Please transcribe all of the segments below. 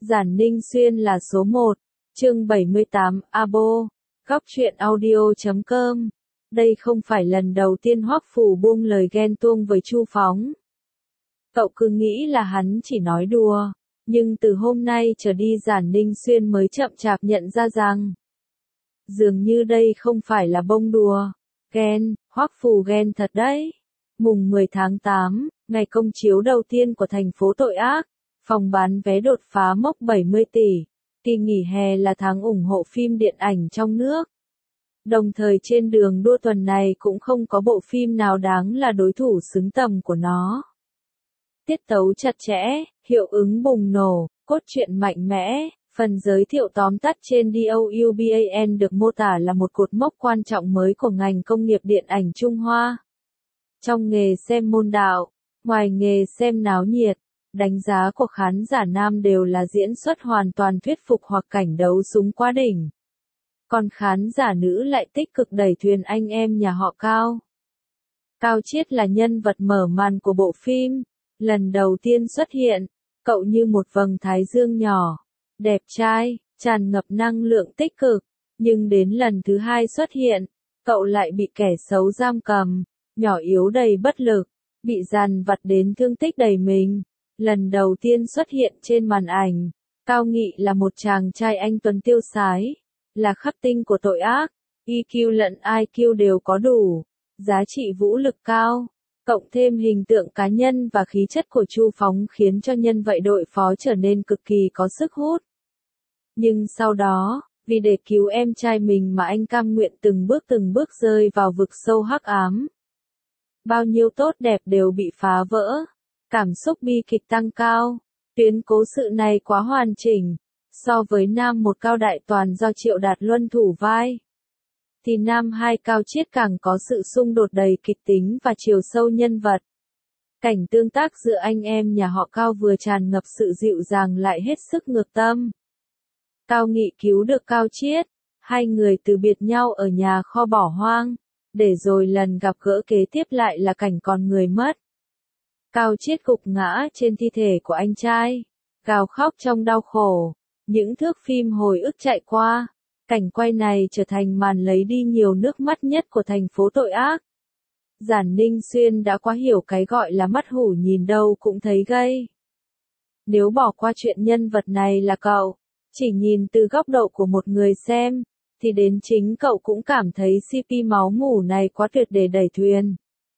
Giản Ninh Xuyên là số 1, chương 78, Abo, góc truyện audio.com. Đây không phải lần đầu tiên Hoắc Phù buông lời ghen tuông với Chu Phóng. Cậu cứ nghĩ là hắn chỉ nói đùa, nhưng từ hôm nay trở đi Giản Ninh Xuyên mới chậm chạp nhận ra rằng dường như đây không phải là bông đùa. Ghen, Hoắc Phù ghen thật đấy. Mùng 10 tháng 8, ngày công chiếu đầu tiên của thành phố tội ác, phòng bán vé đột phá mốc 70 tỷ. Kỳ nghỉ hè là tháng ủng hộ phim điện ảnh trong nước. Đồng thời trên đường đua tuần này cũng không có bộ phim nào đáng là đối thủ xứng tầm của nó. Tiết tấu chặt chẽ, hiệu ứng bùng nổ, cốt truyện mạnh mẽ. Phần giới thiệu tóm tắt trên DOUBAN được mô tả là một cột mốc quan trọng mới của ngành công nghiệp điện ảnh Trung Hoa. Trong nghề xem môn đạo, ngoài nghề xem náo nhiệt, đánh giá của khán giả nam đều là diễn xuất hoàn toàn thuyết phục hoặc cảnh đấu súng quá đỉnh. Còn khán giả nữ lại tích cực đẩy thuyền anh em nhà họ Cao. Cao Chiết là nhân vật mở màn của bộ phim. Lần đầu tiên xuất hiện, cậu như một vầng thái dương nhỏ, đẹp trai, tràn ngập năng lượng tích cực. Nhưng đến lần thứ hai xuất hiện, cậu lại bị kẻ xấu giam cầm, nhỏ yếu đầy bất lực, bị dằn vặt đến thương tích đầy mình. Lần đầu tiên xuất hiện trên màn ảnh, Cao Nghị là một chàng trai anh tuấn tiêu sái, là khắc tinh của tội ác, EQ lẫn IQ đều có đủ, giá trị vũ lực cao, cộng thêm hình tượng cá nhân và khí chất của Chu Phóng khiến cho nhân vật đội phó trở nên cực kỳ có sức hút. Nhưng sau đó, vì để cứu em trai mình mà anh cam nguyện từng bước rơi vào vực sâu hắc ám. Bao nhiêu tốt đẹp đều bị phá vỡ, cảm xúc bi kịch tăng cao, tuyến cố sự này quá hoàn chỉnh. So với Nam 1 Cao Đại Toàn do Triệu Đạt Luân thủ vai, thì Nam 2 Cao Chiết càng có sự xung đột đầy kịch tính và chiều sâu nhân vật. Cảnh tương tác giữa anh em nhà họ Cao vừa tràn ngập sự dịu dàng lại hết sức ngược tâm. Cao Nghị cứu được Cao Chiết, hai người từ biệt nhau ở nhà kho bỏ hoang, để rồi lần gặp gỡ kế tiếp lại là cảnh còn người mất. Cao Chiết gục ngã trên thi thể của anh trai, gào khóc trong đau khổ. Những thước phim hồi ức chạy qua, cảnh quay này trở thành màn lấy đi nhiều nước mắt nhất của thành phố tội ác. Giản Ninh Xuyên đã quá hiểu cái gọi là mắt hủ nhìn đâu cũng thấy gây. Nếu bỏ qua chuyện nhân vật này là cậu, chỉ nhìn từ góc độ của một người xem, thì đến chính cậu cũng cảm thấy CP máu mủ này quá tuyệt để đẩy thuyền.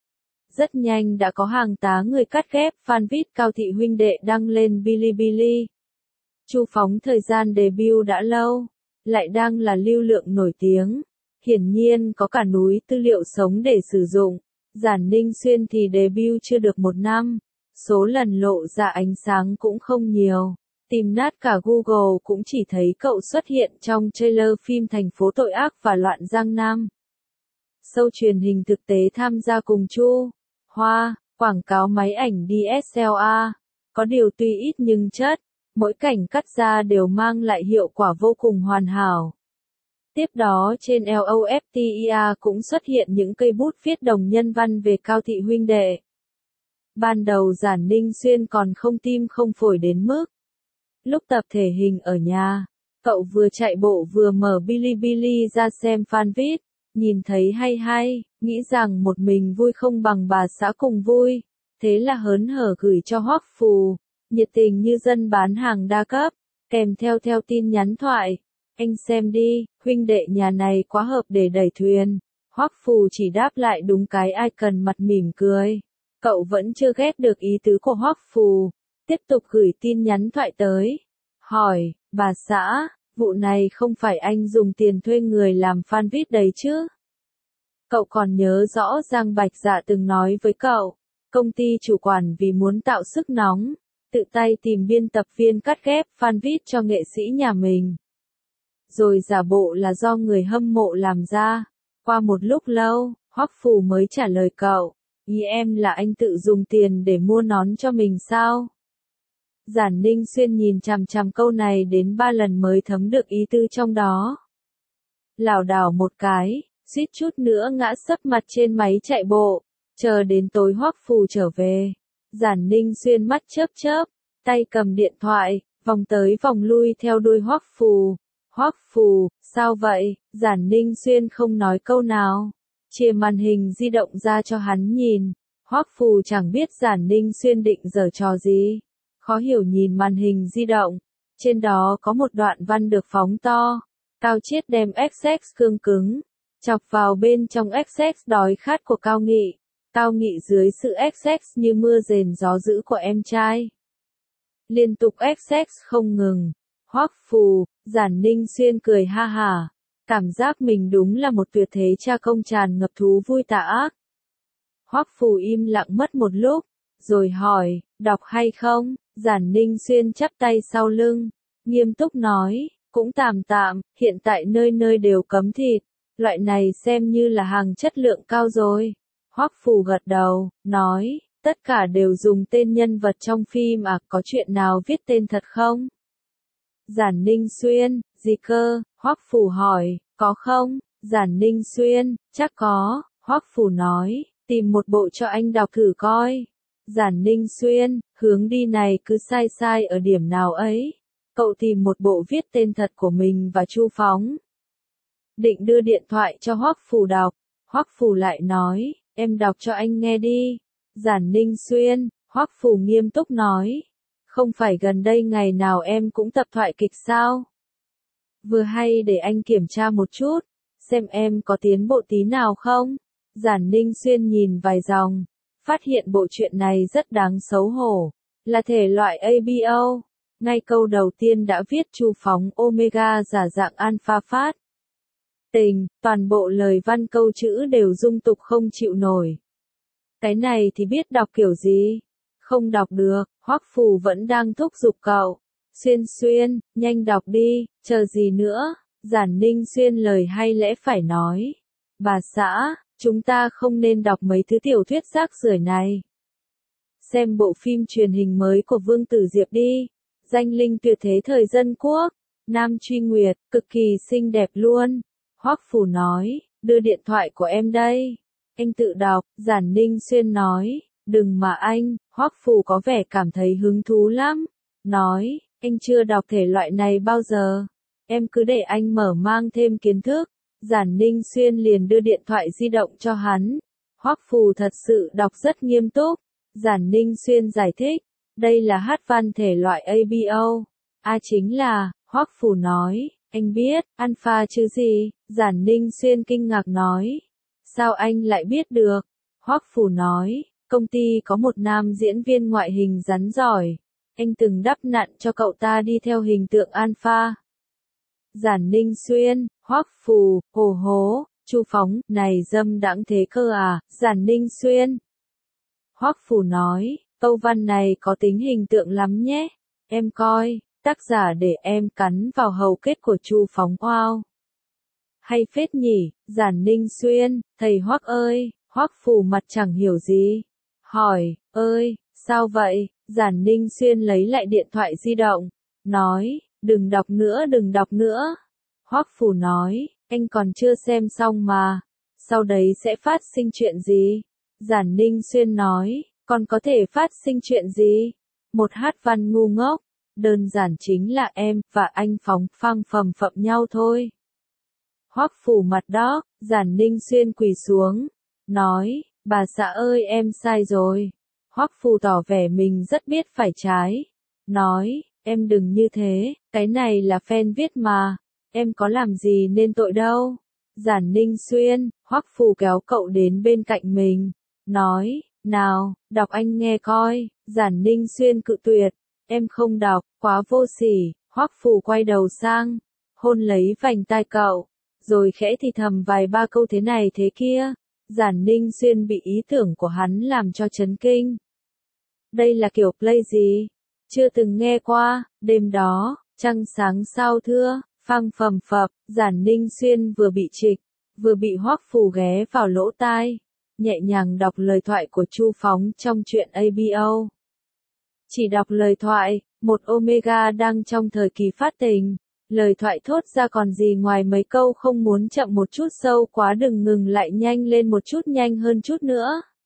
Rất nhanh đã có hàng tá người cắt ghép fanviết Cao Thị huynh đệ đăng lên Bilibili. Chu Phóng thời gian debut đã lâu, lại đang là lưu lượng nổi tiếng, hiển nhiên có cả núi tư liệu sống để sử dụng. Giản Ninh Xuyên thì debut chưa được 1 năm, số lần lộ ra ánh sáng cũng không nhiều, tìm nát cả Google cũng chỉ thấy cậu xuất hiện trong trailer phim Thành phố tội ác và Loạn Giang Nam. Show truyền hình thực tế tham gia cùng Chu Hoa, quảng cáo máy ảnh DSLR, có điều tuy ít nhưng chất. Mỗi cảnh cắt ra đều mang lại hiệu quả vô cùng hoàn hảo. Tiếp đó trên LOFTEA cũng xuất hiện những cây bút viết đồng nhân văn về Cao Thị huynh đệ. Ban đầu Giản Ninh Xuyên còn không tim không phổi đến mức. Lúc tập thể hình ở nhà, cậu vừa chạy bộ vừa mở Bilibili ra xem fanviết, nhìn thấy hay, nghĩ rằng một mình vui không bằng bà xã cùng vui. Thế là hớn hở gửi cho Hoắc Phù. Nhiệt tình như dân bán hàng đa cấp, kèm theo tin nhắn thoại. Anh xem đi, huynh đệ nhà này quá hợp để đẩy thuyền. Hoắc Phù chỉ đáp lại đúng cái icon mặt mỉm cười. Cậu vẫn chưa ghép được ý tứ của Hoắc Phù. Tiếp tục gửi tin nhắn thoại tới. Hỏi, bà xã, vụ này không phải anh dùng tiền thuê người làm fanviết đấy chứ? Cậu còn nhớ rõ Giang Bạch Dạ từng nói với cậu, công ty chủ quản vì muốn tạo sức nóng, tự tay tìm biên tập viên cắt ghép fanviết cho nghệ sĩ nhà mình. Rồi giả bộ là do người hâm mộ làm ra. Qua một lúc lâu, Hoắc Phù mới trả lời cậu, ý em là anh tự dùng tiền để mua nón cho mình sao? Giản Ninh Xuyên nhìn chằm chằm câu này đến 3 lần mới thấm được ý tư trong đó. Lảo đảo một cái, suýt chút nữa ngã sấp mặt trên máy chạy bộ, chờ đến tối Hoắc Phù trở về. Giản Ninh Xuyên mắt chớp chớp, tay cầm điện thoại, vòng tới vòng lui theo đuôi Hoắc Phù. Hoắc Phù, sao vậy? Giản Ninh Xuyên không nói câu nào, chia màn hình di động ra cho hắn nhìn. Hoắc Phù chẳng biết Giản Ninh Xuyên định giở trò gì, khó hiểu nhìn màn hình di động. Trên đó có một đoạn văn được phóng to. Cao Chiết đem XX cương cứng, chọc vào bên trong XX đói khát của Cao Nghị. Cao Nghị dưới sự XX như mưa rền gió dữ của em trai. Liên tục XX không ngừng. Hoắc Phù, Giản Ninh Xuyên cười ha hả. Cảm giác mình đúng là một tuyệt thế cha công tràn ngập thú vui tà ác. Hoắc Phù im lặng mất một lúc, rồi hỏi, đọc hay không? Giản Ninh Xuyên chắp tay sau lưng, nghiêm túc nói, cũng tạm tạm, hiện tại nơi nơi đều cấm thịt, loại này xem như là hàng chất lượng cao rồi. Hoắc Phù gật đầu, nói, tất cả đều dùng tên nhân vật trong phim à, có chuyện nào viết tên thật không? Giản Ninh Xuyên, gì cơ? Hoắc Phù hỏi, có không? Giản Ninh Xuyên, chắc có. Hoắc Phù nói, tìm một bộ cho anh đọc thử coi. Giản Ninh Xuyên, hướng đi này cứ sai sai ở điểm nào ấy. Cậu tìm một bộ viết tên thật của mình và Chu Phóng. Định đưa điện thoại cho Hoắc Phù đọc. Hoắc Phù lại nói, em đọc cho anh nghe đi. Giản Ninh Xuyên, Hoắc Phù nghiêm túc nói. Không phải gần đây ngày nào em cũng tập thoại kịch sao? Vừa hay để anh kiểm tra một chút, xem em có tiến bộ tí nào không? Giản Ninh Xuyên nhìn vài dòng, phát hiện bộ truyện này rất đáng xấu hổ, là thể loại ABO. Ngay câu đầu tiên đã viết Chu Phóng Omega giả dạng Alpha Phát. Tình, toàn bộ lời văn câu chữ đều dung tục không chịu nổi. Cái này thì biết đọc kiểu gì? Không đọc được, Hoắc Phù vẫn đang thúc giục cậu. Xuyên Xuyên, nhanh đọc đi, chờ gì nữa? Giản Ninh Xuyên lời hay lẽ phải nói. Bà xã, chúng ta không nên đọc mấy thứ tiểu thuyết rác rưởi này. Xem bộ phim truyền hình mới của Vương Tử Diệp đi. Danh linh tuyệt thế thời dân quốc. Nam Truy Nguyệt, cực kỳ xinh đẹp luôn. Hoắc Phù nói, đưa điện thoại của em đây. Anh tự đọc, Giản Ninh Xuyên nói, đừng mà anh. Hoắc Phù có vẻ cảm thấy hứng thú lắm. Nói, anh chưa đọc thể loại này bao giờ. Em cứ để anh mở mang thêm kiến thức. Giản Ninh Xuyên liền đưa điện thoại di động cho hắn. Hoắc Phù thật sự đọc rất nghiêm túc. Giản Ninh Xuyên giải thích, đây là hát văn thể loại ABO. Chính là, Hoắc Phù nói, anh biết, alpha chứ gì? Giản Ninh Xuyên kinh ngạc nói, sao anh lại biết được? Hoắc Phù nói, công ty có một nam diễn viên ngoại hình rắn giỏi. Anh từng đắp nặn cho cậu ta đi theo hình tượng alpha. Giản Ninh Xuyên, Hoắc Phù, hồ hố, Chu Phóng, này dâm đãng thế cơ à? Giản Ninh Xuyên. Hoắc Phù nói, câu văn này có tính hình tượng lắm nhé. Em coi, tác giả để em cắn vào hầu kết của Chu Phóng. Wow. Hay phết nhỉ? Giản Ninh Xuyên, thầy Hoắc ơi. Hoắc Phù mặt chẳng hiểu gì. Hỏi, ơi, sao vậy? Giản Ninh Xuyên lấy lại điện thoại di động. Nói, đừng đọc nữa, đừng đọc nữa. Hoắc Phù nói, anh còn chưa xem xong mà. Sau đấy sẽ phát sinh chuyện gì? Giản Ninh Xuyên nói, còn có thể phát sinh chuyện gì? Một hát văn ngu ngốc. Đơn giản chính là em và anh Phóng phang phầm phậm nhau thôi. Hoắc Phù mặt đó, Giản Ninh Xuyên quỳ xuống. Nói, bà xã ơi em sai rồi. Hoắc Phù tỏ vẻ mình rất biết phải trái. Nói, em đừng như thế, cái này là fan viết mà. Em có làm gì nên tội đâu. Giản Ninh Xuyên, Hoắc Phù kéo cậu đến bên cạnh mình. Nói, nào, đọc anh nghe coi. Giản Ninh Xuyên cự tuyệt. Em không đọc, quá vô sỉ. Hoắc Phù quay đầu sang, hôn lấy vành tai cậu, rồi khẽ thì thầm vài ba câu thế này thế kia. Giản Ninh Xuyên bị ý tưởng của hắn làm cho chấn kinh. Đây là kiểu play gì? Chưa từng nghe qua. Đêm đó, trăng sáng sao thưa, phang phầm phập, Giản Ninh Xuyên vừa bị trịch, vừa bị Hoắc Phù ghé vào lỗ tai, nhẹ nhàng đọc lời thoại của Chu Phóng trong truyện ABO. Chỉ đọc lời thoại, một Omega đang trong thời kỳ phát tình. Lời thoại thốt ra còn gì ngoài mấy câu không muốn chậm một chút sâu quá đừng ngừng lại nhanh lên một chút nhanh hơn chút nữa.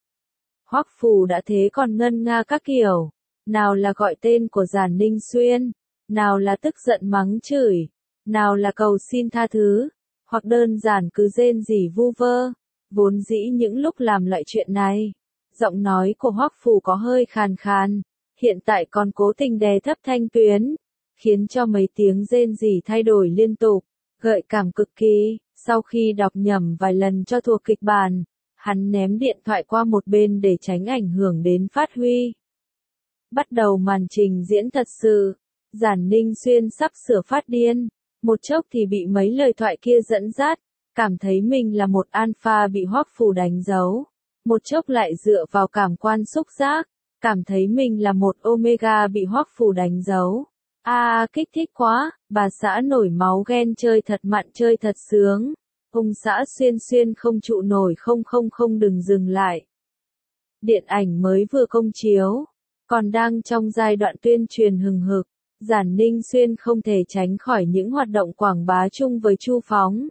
Hoắc Phù đã thế còn ngân nga các kiểu. Nào là gọi tên của Giản Ninh Xuyên, nào là tức giận mắng chửi, nào là cầu xin tha thứ, hoặc đơn giản cứ rên rỉ vu vơ. Vốn dĩ những lúc làm loại chuyện này, giọng nói của Hoắc Phù có hơi khàn khàn, hiện tại còn cố tình đè thấp thanh tuyến, khiến cho mấy tiếng rên rỉ thay đổi liên tục, gợi cảm cực kỳ. Sau khi đọc nhẩm vài lần cho thuộc kịch bản, hắn ném điện thoại qua một bên để tránh ảnh hưởng đến phát huy. Bắt đầu màn trình diễn thật sự, Giản Ninh Xuyên sắp sửa phát điên, một chốc thì bị mấy lời thoại kia dẫn dắt, cảm thấy mình là một alpha bị Hoắc Phù đánh dấu, một chốc lại dựa vào cảm quan xúc giác, cảm thấy mình là một omega bị Hoắc Phù đánh dấu. Kích thích quá, bà xã nổi máu ghen chơi thật mặn chơi thật sướng. Ông xã Xuyên Xuyên không trụ nổi không đừng dừng lại. Điện ảnh mới vừa công chiếu, còn đang trong giai đoạn tuyên truyền hừng hực, Giản Ninh Xuyên không thể tránh khỏi những hoạt động quảng bá chung với Chu Phóng.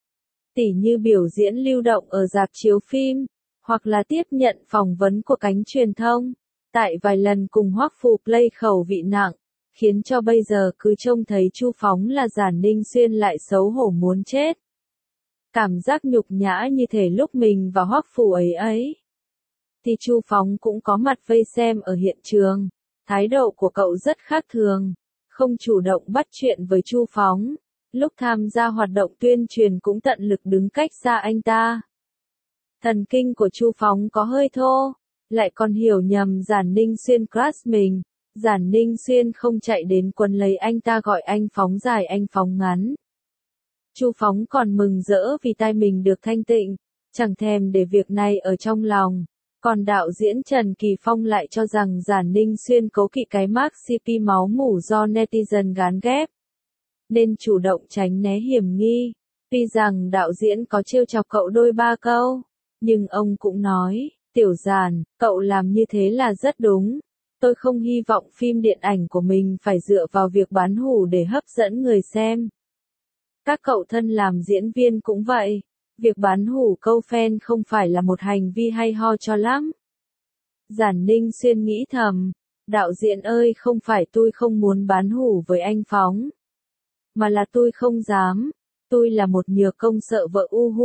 Tỉ như biểu diễn lưu động ở rạp chiếu phim, hoặc là tiếp nhận phỏng vấn của cánh truyền thông, tại vài lần cùng Hoắc Phù play khẩu vị nặng, khiến cho bây giờ cứ trông thấy Chu Phóng là Giản Ninh Xuyên lại xấu hổ muốn chết. Cảm giác nhục nhã như thể lúc mình và Hoắc Phù ấy. Thì Chu Phóng cũng có mặt vây xem ở hiện trường, thái độ của cậu rất khác thường, không chủ động bắt chuyện với Chu Phóng, lúc tham gia hoạt động tuyên truyền cũng tận lực đứng cách xa anh ta. Thần kinh của Chu Phóng có hơi thô, lại còn hiểu nhầm Giản Ninh Xuyên crush mình. Giản Ninh Xuyên không chạy đến quấn lấy anh ta gọi anh Phóng dài anh Phóng ngắn. Chu Phóng còn mừng rỡ vì tai mình được thanh tịnh, chẳng thèm để việc này ở trong lòng. Còn đạo diễn Trần Kỳ Phong lại cho rằng Giản Ninh Xuyên cố kỵ cái mác CP máu mủ do netizen gán ghép, nên chủ động tránh né hiểm nghi. Tuy rằng đạo diễn có trêu chọc cậu đôi ba câu, nhưng ông cũng nói, Tiểu Giản, cậu làm như thế là rất đúng. Tôi không hy vọng phim điện ảnh của mình phải dựa vào việc bán hủ để hấp dẫn người xem. Các cậu thân làm diễn viên cũng vậy, việc bán hủ câu fan không phải là một hành vi hay ho cho lắm. Giản Ninh Xuyên nghĩ thầm, đạo diễn ơi không phải tôi không muốn bán hủ với anh Phóng, mà là tôi không dám, tôi là một nhược công sợ vợ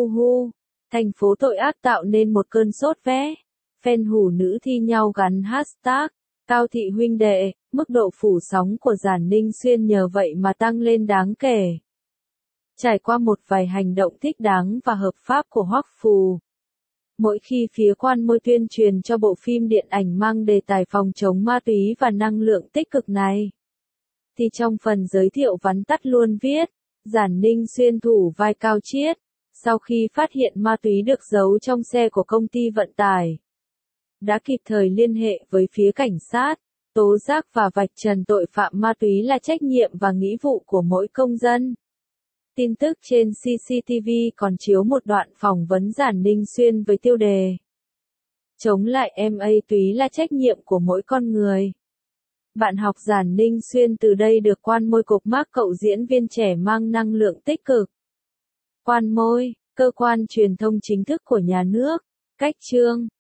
thành phố tội ác tạo nên một cơn sốt vé, fan hủ nữ thi nhau gắn hashtag. Cao thị huynh đệ, mức độ phủ sóng của Giản Ninh Xuyên nhờ vậy mà tăng lên đáng kể. Trải qua một vài hành động thích đáng và hợp pháp của Hoắc Phù, mỗi khi phía quan môi tuyên truyền cho bộ phim điện ảnh mang đề tài phòng chống ma túy và năng lượng tích cực này, thì trong phần giới thiệu vắn tắt luôn viết, Giản Ninh Xuyên thủ vai Cao Chiết, sau khi phát hiện ma túy được giấu trong xe của công ty vận tải, đã kịp thời liên hệ với phía cảnh sát, tố giác và vạch trần tội phạm ma túy là trách nhiệm và nghĩa vụ của mỗi công dân. Tin tức trên CCTV còn chiếu một đoạn phỏng vấn Giản Ninh Xuyên với tiêu đề chống lại MA túy là trách nhiệm của mỗi con người. Bạn học Giản Ninh Xuyên từ đây được quan môi cục mác cậu diễn viên trẻ mang năng lượng tích cực. Quan môi, cơ quan truyền thông chính thức của nhà nước, cách chương.